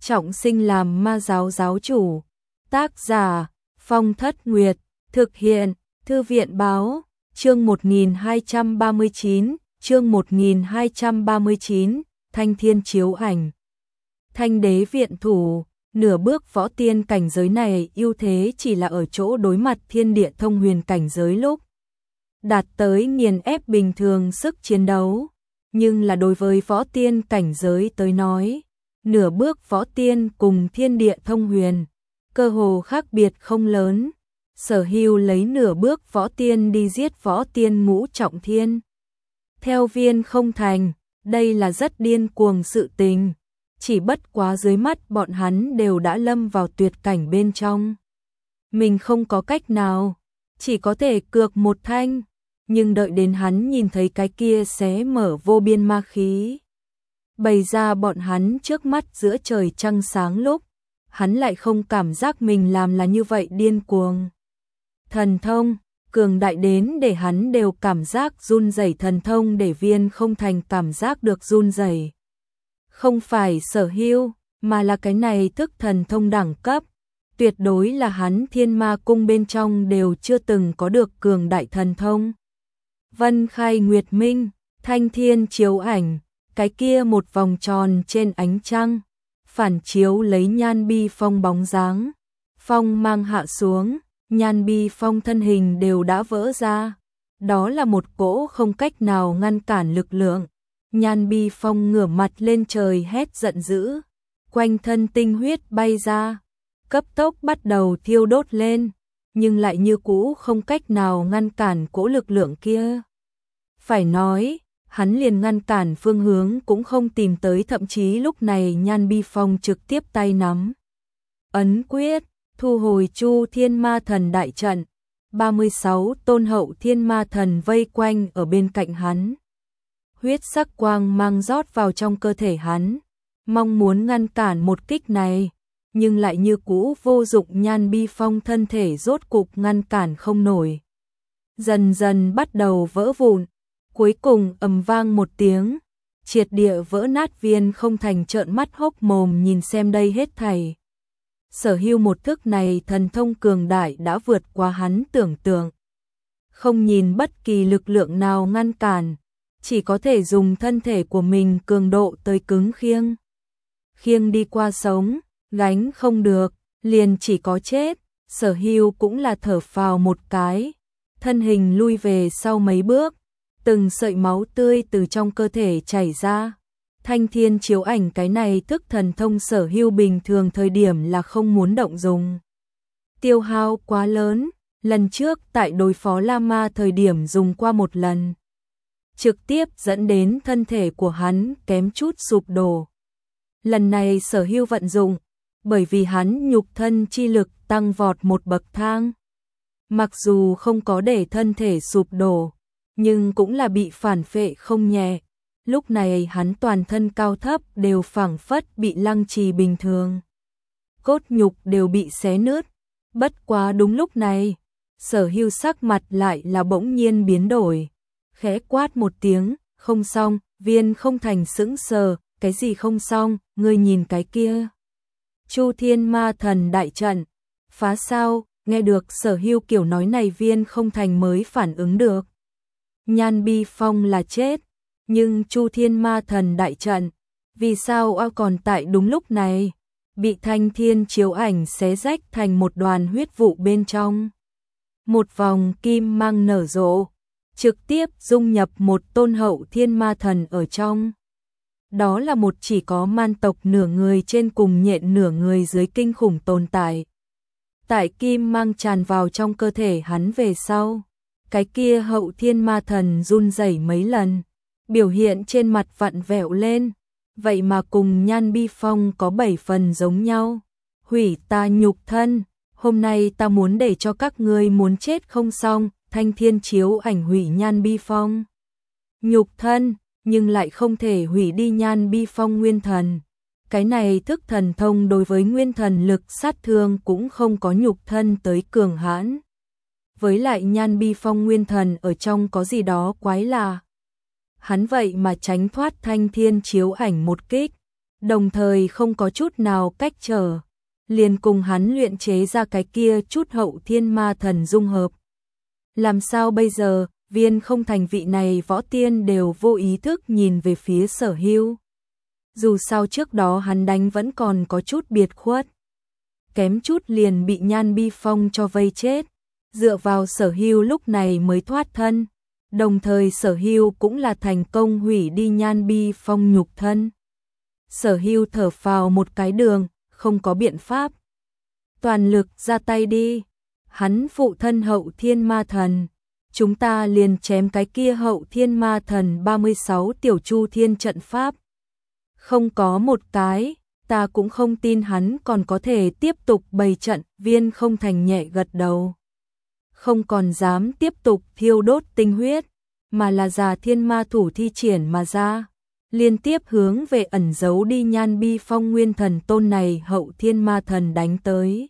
trọng sinh làm ma giáo giáo chủ. Tác giả Phong Thất Nguyệt. Thực hiện Thư viện báo. Chương 1239. Chương 1239. Thanh thiên chiếu ảnh. Thanh đế viện thủ. Nửa bước võ tiên cảnh giới này ưu thế chỉ là ở chỗ đối mặt thiên địa thông huyền cảnh giới lúc đạt tới nghiền ép bình thường sức chiến đấu. Nhưng là đối với võ tiên cảnh giới tới nói, nửa bước võ tiên cùng thiên địa thông huyền, cơ hồ khác biệt không lớn. Sở Hưu lấy nửa bước võ tiên đi giết võ tiên ngũ trọng thiên. Theo Viên không thành, đây là rất điên cuồng sự tình. Chỉ bất quá dưới mắt bọn hắn đều đã lâm vào tuyệt cảnh bên trong. Mình không có cách nào, chỉ có thể cược một thanh. Nhưng đợi đến hắn nhìn thấy cái kia xé mở vô biên ma khí bày ra bọn hắn trước mắt giữa trời trăng sáng lúc, hắn lại không cảm giác mình làm là như vậy điên cuồng. Thần thông, cường đại đến để hắn đều cảm giác run rẩy, thần thông để Viên không thành cảm giác được run rẩy. Không phải Sở Hưu, mà là cái này thức thần thông đẳng cấp. Tuyệt đối là hắn Thiên Ma Cung bên trong đều chưa từng có được cường đại thần thông. Vân khai nguyệt minh, thanh thiên chiếu ảnh, cái kia một vòng tròn trên ánh trăng, phản chiếu lấy Nhan Bi Phong bóng dáng. Phong mang hạ xuống, Nhan Bi Phong thân hình đều đã vỡ ra. Đó là một cỗ không cách nào ngăn cản lực lượng. Nhan Bi Phong ngửa mặt lên trời hét giận dữ, quanh thân tinh huyết bay ra, cấp tốc bắt đầu thiêu đốt lên, nhưng lại như cũ không cách nào ngăn cản cỗ lực lượng kia. Phải nói, hắn liền ngăn cản phương hướng cũng không tìm tới, thậm chí lúc này Nhan Bi Phong trực tiếp tay nắm ấn quyết, thu hồi Chu Thiên Ma Thần đại trận, 36 tôn hậu thiên ma thần vây quanh ở bên cạnh hắn. Huyết sắc quang mang rót vào trong cơ thể hắn, mong muốn ngăn cản một kích này, nhưng lại như cũ vô dụng. Nhan Bi Phong thân thể rốt cục ngăn cản không nổi, dần dần bắt đầu vỡ vụn, cuối cùng ầm vang một tiếng, triệt địa vỡ nát. Viên không thành trợn mắt hốc mồm nhìn xem đây hết thảy. Sở Hưu một thức này thần thông cường đại đã vượt qua hắn tưởng tượng, không nhìn bất kỳ lực lượng nào ngăn cản, chỉ có thể dùng thân thể của mình cường độ tới cứng khiêng. Khiêng đi qua sống, gánh không được, liền chỉ có chết. Sở Hưu cũng là thở phào một cái, thân hình lui về sau mấy bước, từng sợi máu tươi từ trong cơ thể chảy ra. Thanh thiên chiếu ảnh cái này thức thần thông Sở Hưu bình thường thời điểm là không muốn động dùng. Tiêu hao quá lớn, lần trước tại đối phó La Ma thời điểm dùng qua một lần, trực tiếp dẫn đến thân thể của hắn kém chút sụp đổ. Lần này Sở Hưu vận dụng, bởi vì hắn nhục thân chi lực tăng vọt một bậc thang. Mặc dù không có để thân thể sụp đổ, nhưng cũng là bị phản phệ không nhẹ. Lúc này hắn toàn thân cao thấp đều phảng phất bị lăng trì bình thường. Cốt nhục đều bị xé nứt. Bất quá đúng lúc này, Sở Hưu sắc mặt lại là bỗng nhiên biến đổi. Khẽ quát một tiếng, không xong. Viên không thành sững sờ, cái gì không xong, ngươi nhìn cái kia. Chu Thiên Ma Thần đại trận, phá sao? Nghe được Sở Hưu kiểu nói này, Viên không thành mới phản ứng được. Nhan Bi Phong là chết, nhưng Chu Thiên Ma Thần đại trận, vì sao còn tại đúng lúc này, bị thanh thiên chiếu ảnh xé rách thành một đoàn huyết vụ bên trong. Một vòng kim mang nở rộ, trực tiếp dung nhập một tôn hậu thiên ma thần ở trong. Đó là một chỉ có man tộc nửa người trên cùng nhện nửa người dưới kinh khủng tồn tại. Tại kim mang tràn vào trong cơ thể hắn về sau, cái kia hậu thiên ma thần run rẩy mấy lần, biểu hiện trên mặt vặn vẹo lên, vậy mà cùng Nhan Bi Phong có 7 phần giống nhau. Hủy ta nhục thân, hôm nay ta muốn để cho các ngươi muốn chết không xong. Thanh thiên chiếu ảnh hủy Nhan Bi Phong nhục thân, nhưng lại không thể hủy đi Nhan Bi Phong nguyên thần. Cái này thức thần thông đối với nguyên thần lực sát thương cũng không có nhục thân tới cường hãn. Với lại Nhan Bi Phong nguyên thần ở trong có gì đó quái lạ. Hắn vậy mà tránh thoát thanh thiên chiếu ảnh một kích, đồng thời không có chút nào cách trở, liền cùng hắn luyện chế ra cái kia chút hậu thiên ma thần dung hợp. Làm sao bây giờ, Viên Không Thành vị này võ tiên đều vô ý thức nhìn về phía Sở Hưu. Dù sao trước đó hắn đánh vẫn còn có chút biệt khuất. Kém chút liền bị Nhan Bi Phong cho vây chết. Dựa vào Sở Hưu lúc này mới thoát thân. Đồng thời Sở Hưu cũng là thành công hủy đi Nhan Bi Phong nhục thân. Sở Hưu thở phào một cái đường, không có biện pháp. Toàn lực ra tay đi. Hắn phụ thân hậu thiên ma thần. Chúng ta liền chém cái kia hậu thiên ma thần 36 tiểu chu thiên trận pháp. Không có một cái, ta cũng không tin hắn còn có thể tiếp tục bày trận. Viên Không Thành nhẹ gật đầu. Không còn dám tiếp tục thiêu đốt tinh huyết, mà là già thiên ma thủ thi triển mà ra. Liên tiếp hướng về ẩn giấu đi Nhan Bi Phong nguyên thần tôn này hậu thiên ma thần đánh tới.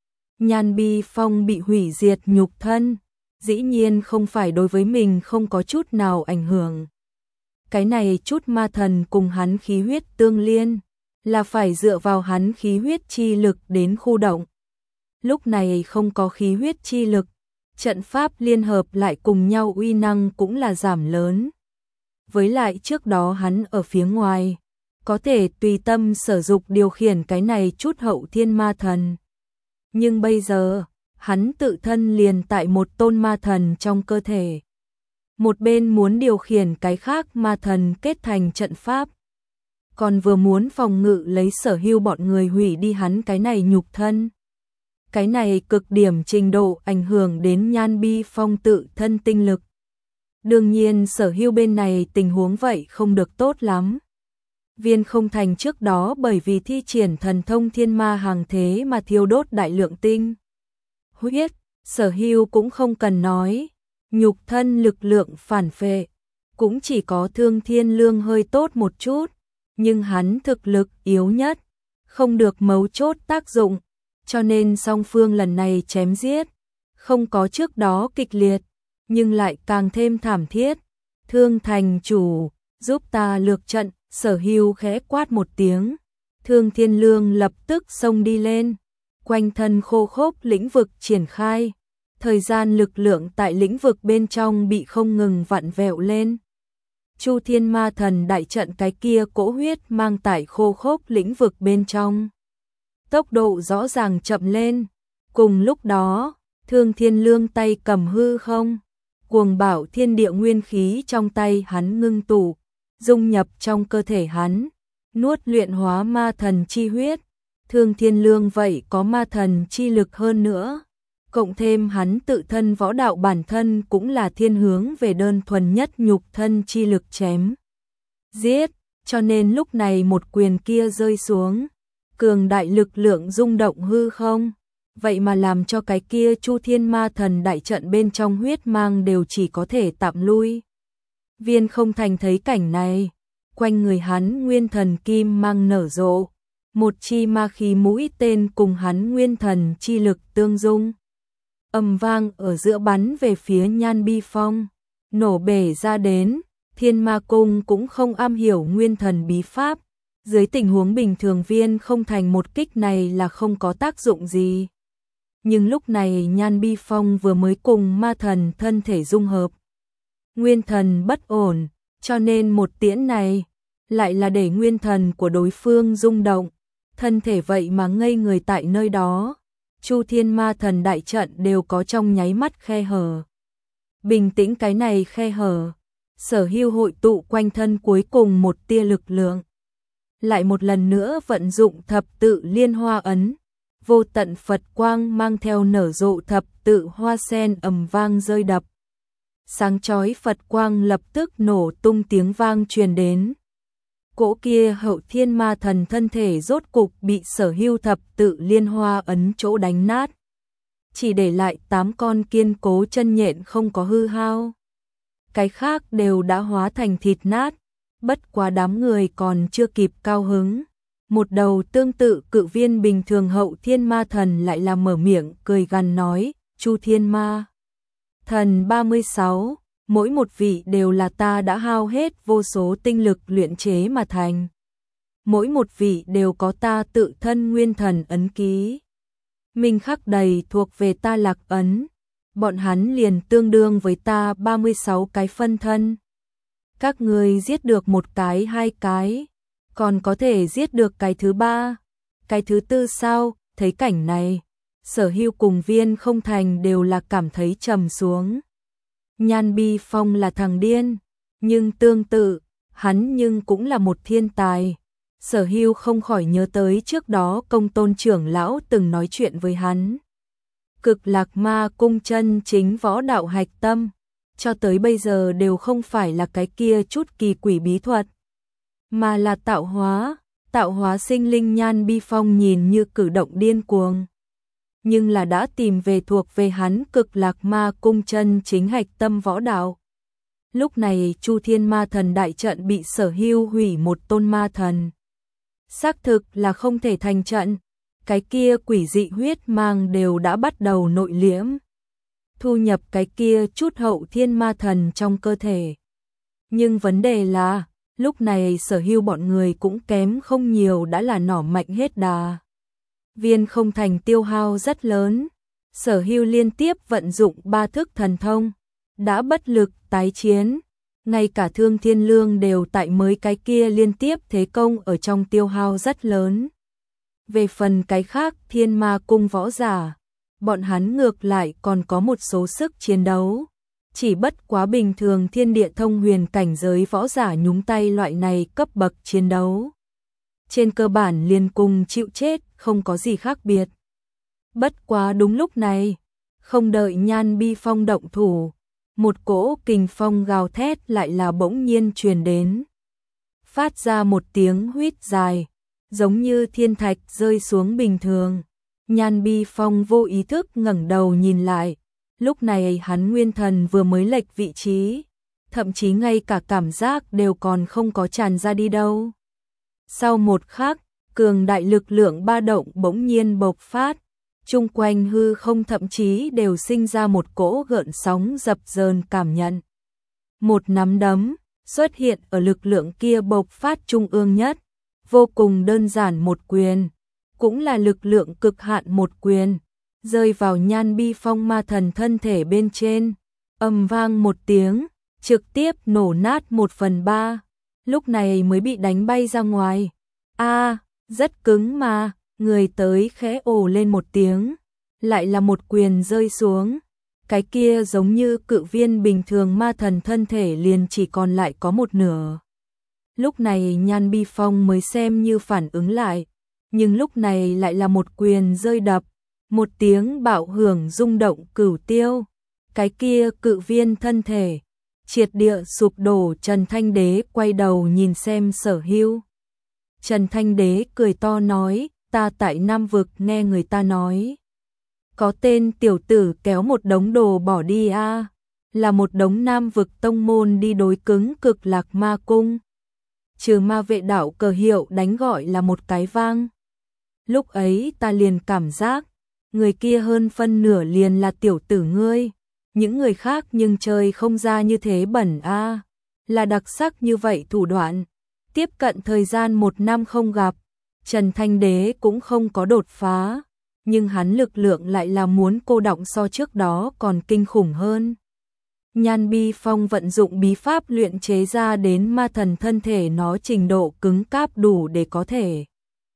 Nhan Bi Phong bị hủy diệt nhục thân, dĩ nhiên không phải đối với mình không có chút nào ảnh hưởng. Cái này chút ma thần cùng hắn khí huyết tương liên, là phải dựa vào hắn khí huyết chi lực đến khu động. Lúc này không có khí huyết chi lực, trận pháp liên hợp lại cùng nhau uy năng cũng là giảm lớn. Với lại trước đó hắn ở phía ngoài, có thể tùy tâm sử dụng điều khiển cái này chút hậu thiên ma thần. Nhưng bây giờ, hắn tự thân liền tại một tôn ma thần trong cơ thể. Một bên muốn điều khiển cái khác ma thần kết thành trận pháp. Còn vừa muốn phòng ngự lấy Sở Hưu bọn người hủy đi hắn cái này nhục thân. Cái này cực điểm trình độ ảnh hưởng đến Nhan Bi Phong tự thân tinh lực. Đương nhiên Sở Hưu bên này tình huống vậy không được tốt lắm. Viên Không Thành trước đó bởi vì thi triển thần thông thiên ma hàng thế mà thiêu đốt đại lượng tinh huyết, Sở Hưu cũng không cần nói, nhục thân lực lượng phản phệ, cũng chỉ có Thương Thiên Lương hơi tốt một chút, nhưng hắn thực lực yếu nhất, không được mấu chốt tác dụng, cho nên song phương lần này chém giết, không có trước đó kịch liệt, nhưng lại càng thêm thảm thiết. Thương thành chủ, giúp ta lược trận. Sở Hưu khẽ quát một tiếng, Thương Thiên Lương lập tức xông đi lên, quanh thân khô khốc lĩnh vực triển khai, thời gian lực lượng tại lĩnh vực bên trong bị không ngừng vặn vẹo lên. Chu Thiên Ma Thần đại trận cái kia cỗ huyết mang tại khô khốc lĩnh vực bên trong. Tốc độ rõ ràng chậm lên, cùng lúc đó, Thương Thiên Lương tay cầm hư không, cuồng bạo thiên địa nguyên khí trong tay hắn ngưng tụ, dung nhập trong cơ thể hắn, nuốt luyện hóa ma thần chi huyết. Thương Thiên Lương vậy có ma thần chi lực hơn nữa, cộng thêm hắn tự thân võ đạo bản thân cũng là thiên hướng về đơn thuần nhất nhục thân chi lực chém giết, cho nên lúc này một quyền kia rơi xuống, cường đại lực lượng rung động hư không, vậy mà làm cho cái kia Chu Thiên Ma Thần đại trận bên trong huyết mang đều chỉ có thể tạm lui. Viên Không Thành thấy cảnh này, quanh người hắn nguyên thần kim mang nở rộ, một chi ma khí mũi tên cùng hắn nguyên thần chi lực tương dung. Ầm vang ở giữa bắn về phía Nhan Bi Phong, nổ bể ra đến, Thiên Ma Cung cũng không am hiểu nguyên thần bí pháp, dưới tình huống bình thường Viên Không Thành một kích này là không có tác dụng gì. Nhưng lúc này Nhan Bi Phong vừa mới cùng ma thần thân thể dung hợp, nguyên thần bất ổn, cho nên một tiễn này lại là để nguyên thần của đối phương rung động, thân thể vậy mà ngây người tại nơi đó. Chu Thiên Ma Thần đại trận đều có trong nháy mắt khe hở. Bình tĩnh cái này khe hở, Sở Hưu hội tụ quanh thân cuối cùng một tia lực lượng. Lại một lần nữa vận dụng thập tự liên hoa ấn, vô tận Phật quang mang theo nở rộ thập tự hoa sen ầm vang rơi đập. Sáng chói Phật quang lập tức nổ tung tiếng vang truyền đến. Cỗ kia hậu thiên ma thần thân thể rốt cục bị Sở Hưu thập tự liên hoa ấn chỗ đánh nát. Chỉ để lại 8 con kiên cố chân nhện không có hư hao. Cái khác đều đã hóa thành thịt nát, bất quá đám người còn chưa kịp cao hứng. Một đầu tương tự cự viên bình thường hậu thiên ma thần lại là mở miệng cười gằn nói, Chu Thiên Ma Thần 36, mỗi một vị đều là ta đã hao hết vô số tinh lực luyện chế mà thành. mỗi một vị đều có ta tự thân nguyên thần ấn ký. Minh khắc đầy thuộc về ta lạc ấn, bọn hắn liền tương đương với ta 36 cái phân thân. Các ngươi giết được một cái hai cái, còn có thể giết được cái thứ ba, cái thứ tư sao? Thấy cảnh này, Sở Hưu cùng Viên Không Thành đều là cảm thấy trầm xuống. Nhan Bi Phong là thằng điên, nhưng tương tự, hắn nhưng cũng là một thiên tài. Sở Hưu không khỏi nhớ tới trước đó Công Tôn trưởng lão từng nói chuyện với hắn. Cực Lạc Ma cung chân chính võ đạo hạch tâm, cho tới bây giờ đều không phải là cái kia chút kỳ quỷ bí thuật, mà là tạo hóa sinh linh. Nhan Bi Phong nhìn như cử động điên cuồng, nhưng là đã tìm về thuộc về hắn Cực Lạc Ma cung chân chính hạch tâm võ đạo. Lúc này Chu Thiên Ma Thần đại trận bị Sở Hưu hủy một tôn ma thần. Xác thực là không thể thành trận, cái kia quỷ dị huyết mang đều đã bắt đầu nội liễm, thu nhập cái kia chút hậu thiên ma thần trong cơ thể. Nhưng vấn đề là, lúc này Sở Hưu bọn người cũng kém không nhiều đã là nỏ mạnh hết đà. Viên Không Thành tiêu hao rất lớn, Sở Hưu liên tiếp vận dụng 3 thức thần thông, đã bất lực tái chiến. Ngay cả Thương Thiên Lương đều tại mới cái kia liên tiếp thế công ở trong tiêu hao rất lớn. Về phần cái khác Thiên Ma cung võ giả, bọn hắn ngược lại còn có một số sức chiến đấu. Chỉ bất quá bình thường thiên địa thông huyền cảnh giới võ giả nhúng tay loại này cấp bậc chiến đấu, trên cơ bản liền cùng chịu chết, không có gì khác biệt. Bất quá đúng lúc này, không đợi Nhan Bi Phong động thủ, một cỗ kình phong gào thét lại là bỗng nhiên truyền đến. Phát ra một tiếng huýt dài, giống như thiên thạch rơi xuống bình thường. Nhan Bi Phong vô ý thức ngẩng đầu nhìn lại, lúc này hắn nguyên thần vừa mới lệch vị trí, thậm chí ngay cả cảm giác đều còn không có tràn ra đi đâu. Sau một khắc, cường đại lực lượng ba động bỗng nhiên bộc phát, chung quanh hư không thậm chí đều sinh ra một cỗ gợn sóng dập dờn cảm nhận. Một nắm đấm xuất hiện ở lực lượng kia bộc phát trung ương nhất, vô cùng đơn giản một quyền, cũng là lực lượng cực hạn một quyền, rơi vào Nhan Bi Phong ma thần thân thể bên trên, ầm vang một tiếng, trực tiếp nổ nát 1/3, lúc này mới bị đánh bay ra ngoài. Rất cứng mà, người tới khẽ ồ lên một tiếng, lại là một quyền rơi xuống. Cái kia giống như cự viên bình thường ma thần thân thể liền chỉ còn lại có một nửa. Lúc này Nhan Bi Phong mới xem như phản ứng lại, nhưng lúc này lại là một quyền rơi đập, một tiếng bạo hưởng rung động cửu tiêu. Cái kia cự viên thân thể triệt địa sụp đổ. Trần Thanh Đế quay đầu nhìn xem Sở Hưu. Trần Thanh Đế cười to nói, ta tại Nam Vực nghe người ta nói, có tên tiểu tử kéo một đống đồ bỏ đi là một đống Nam Vực tông môn đi đối cứng Cực Lạc Ma cung. Trừ ma vệ đạo cờ hiệu đánh gọi là một cái vang. Lúc ấy ta liền cảm giác, người kia hơn phân nửa liền là tiểu tử ngươi, những người khác nhưng chơi không ra như thế bẩn là đặc sắc như vậy thủ đoạn. Tiếp cận thời gian 1 năm không gặp, Trần Thanh Đế cũng không có đột phá, nhưng hắn lực lượng lại là muốn cô đọng so trước đó còn kinh khủng hơn. Nhan Bi Phong vận dụng bí pháp luyện chế ra đến ma thần thân thể nó trình độ cứng cáp đủ để có thể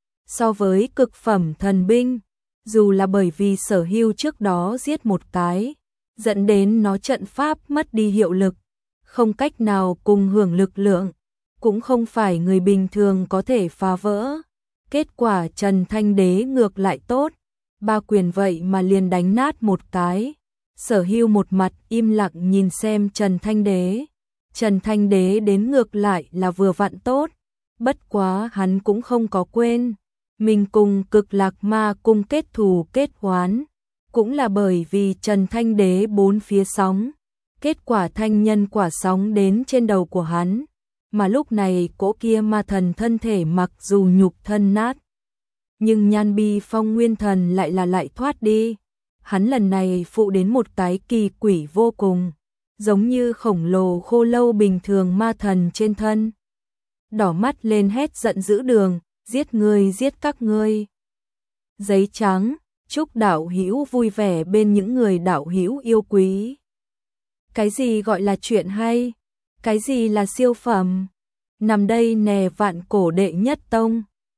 so với cực phẩm thần binh, dù là bởi vì Sở Hưu trước đó giết một cái, dẫn đến nó trận pháp mất đi hiệu lực, không cách nào cùng hưởng lực lượng, cũng không phải người bình thường có thể phá vỡ. Kết quả Trần Thanh Đế ngược lại tốt, 3 quyền vậy mà liền đánh nát một cái. Sở Hưu một mặt im lặng nhìn xem Trần Thanh Đế. Trần Thanh Đế đến ngược lại là vừa vặn tốt, bất quá hắn cũng không có quên, mình cùng Cực Lạc Ma cung kết thù kết oán, cũng là bởi vì Trần Thanh Đế bốn phía sóng, kết quả thanh nhân quả sóng đến trên đầu của hắn, mà lúc này cỗ kia ma thần thân thể mặc dù nhục thân nát, nhưng Nhan Bi Phong nguyên thần lại thoát đi. Hắn lần này phụ đến một cái kỳ quỷ vô cùng, giống như khổng lồ khô lâu bình thường ma thần trên thân. đỏ mắt lên hét giận dữ đường, giết ngươi giết các ngươi. Giấy trắng, chúc đạo hữu vui vẻ bên những người đạo hữu yêu quý. Cái gì gọi là chuyện hay? Cái gì là siêu phẩm? Nằm đây nè vạn cổ đệ nhất tông.